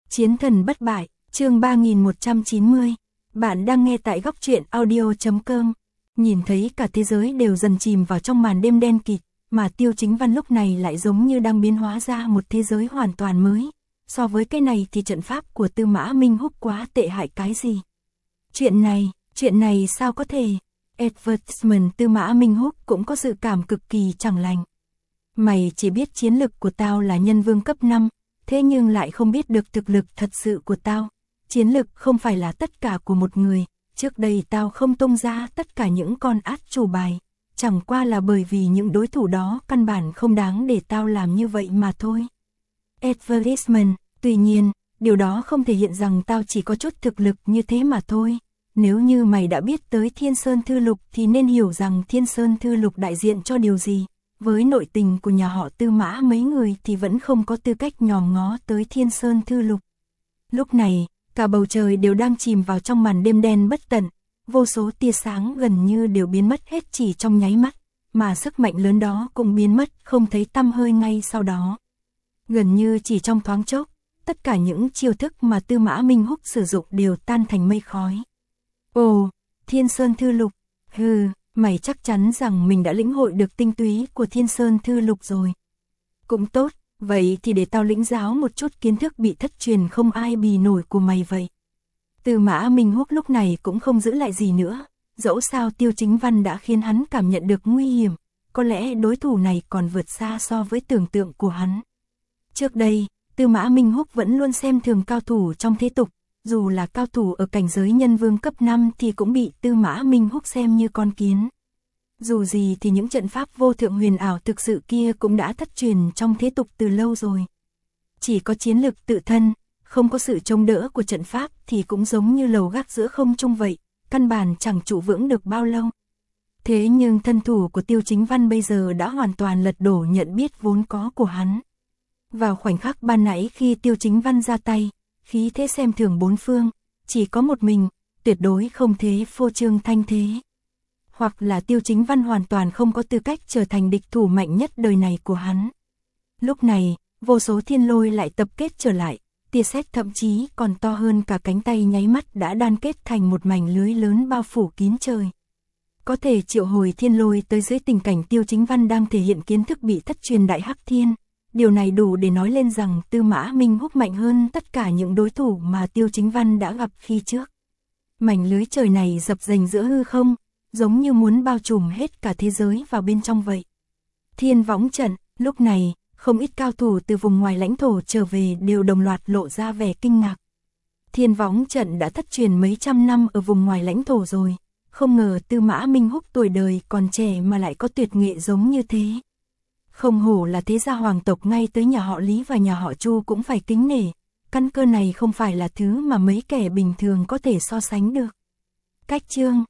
Chiến thần bất bại, chương 3190. Bạn đang nghe tại góc truyện audio.com. Nhìn thấy cả thế giới đều dần chìm vào trong màn đêm đen kịt, mà Tiêu Chính Văn lúc này lại giống như đang biến hóa ra một thế giới hoàn toàn mới. So với cái này thì trận pháp của Tư Mã Minh Húc quá tệ hại cái gì? Chuyện này sao có thể? Advertisement Tư Mã Minh Húc cũng có dự cảm cực kỳ chẳng lành. Mày chỉ biết chiến lực của tao là nhân vương cấp 5, thế nhưng lại không biết được thực lực thật sự của tao. Chiến lực không phải là tất cả của một người, trước đây tao không tung ra tất cả những con át chủ bài, chẳng qua là bởi vì những đối thủ đó căn bản không đáng để tao làm như vậy mà thôi. Advertisement, tuy nhiên, điều đó không thể hiện rằng tao chỉ có chút thực lực như thế mà thôi. Nếu như mày đã biết tới Thiên Sơn Thư Lục thì nên hiểu rằng Thiên Sơn Thư Lục đại diện cho điều gì. Với nội tình của nhà họ Tư Mã mấy người thì vẫn không có tư cách nhòm ngó tới Thiên Sơn Thư Lục. Lúc này, cả bầu trời đều đang chìm vào trong màn đêm đen bất tận, vô số tia sáng gần như đều biến mất hết chỉ trong nháy mắt, mà sức mạnh lớn đó cũng biến mất không thấy tăm hơi ngay sau đó. Gần như chỉ trong thoáng chốc, tất cả những chiêu thức mà Tư Mã Minh Húc sử dụng đều tan thành mây khói. Ồ, Thiên Sơn Thư Lục, hừ, mày chắc chắn rằng mình đã lĩnh hội được tinh túy của Thiên Sơn Thư Lục rồi. Cũng tốt, vậy thì để tao lĩnh giáo một chút kiến thức bị thất truyền không ai bì nổi của mày vậy. Tư Mã Minh Húc lúc này cũng không giữ lại gì nữa, dẫu sao Tiêu Chính Văn đã khiến hắn cảm nhận được nguy hiểm, có lẽ đối thủ này còn vượt xa so với tưởng tượng của hắn. Trước đây, Tư Mã Minh Húc vẫn luôn xem thường cao thủ trong thế tục, dù là cao thủ ở cảnh giới nhân vương cấp 5 thì cũng bị Tư Mã Minh Húc xem như con kiến. Dù gì thì những trận pháp vô thượng huyền ảo thực sự kia cũng đã thất truyền trong thế tục từ lâu rồi. Chỉ có chiến lực tự thân, không có sự chống đỡ của trận pháp thì cũng giống như lầu gác giữa không trung vậy, căn bản chẳng trụ vững được bao lâu. Thế nhưng thân thủ của Tiêu Chính Văn bây giờ đã hoàn toàn lật đổ nhận biết vốn có của hắn. Vào khoảnh khắc ban nãy khi Tiêu Chính Văn ra tay, khí thế xem thường bốn phương, chỉ có một mình, tuyệt đối không thế phô trương thanh thế. Hoặc là Tiêu Chính Văn hoàn toàn không có tư cách trở thành địch thủ mạnh nhất đời này của hắn. Lúc này, vô số thiên lôi lại tập kết trở lại, tia sét thậm chí còn to hơn cả cánh tay nháy mắt đã đan kết thành một mảnh lưới lớn bao phủ kín trời. Có thể triệu hồi thiên lôi tới dưới tình cảnh Tiêu Chính Văn đang thể hiện kiến thức bị thất truyền đại hắc thiên. Điều này đủ để nói lên rằng Tư Mã Minh Húc mạnh hơn tất cả những đối thủ mà Tiêu Chính Văn đã gặp khi trước. Mảnh lưới trời này dập dềnh giữa hư không, giống như muốn bao trùm hết cả thế giới vào bên trong vậy. Thiên võng trận, lúc này, không ít cao thủ từ vùng ngoài lãnh thổ trở về đều đồng loạt lộ ra vẻ kinh ngạc. Thiên võng trận đã thất truyền mấy trăm năm ở vùng ngoài lãnh thổ rồi, không ngờ Tư Mã Minh Húc tuổi đời còn trẻ mà lại có tuyệt nghệ giống như thế. Không hổ là thế gia hoàng tộc, ngay tới nhà họ Lý và nhà họ Chu cũng phải kính nể, căn cơ này không phải là thứ mà mấy kẻ bình thường có thể so sánh được. Cách chương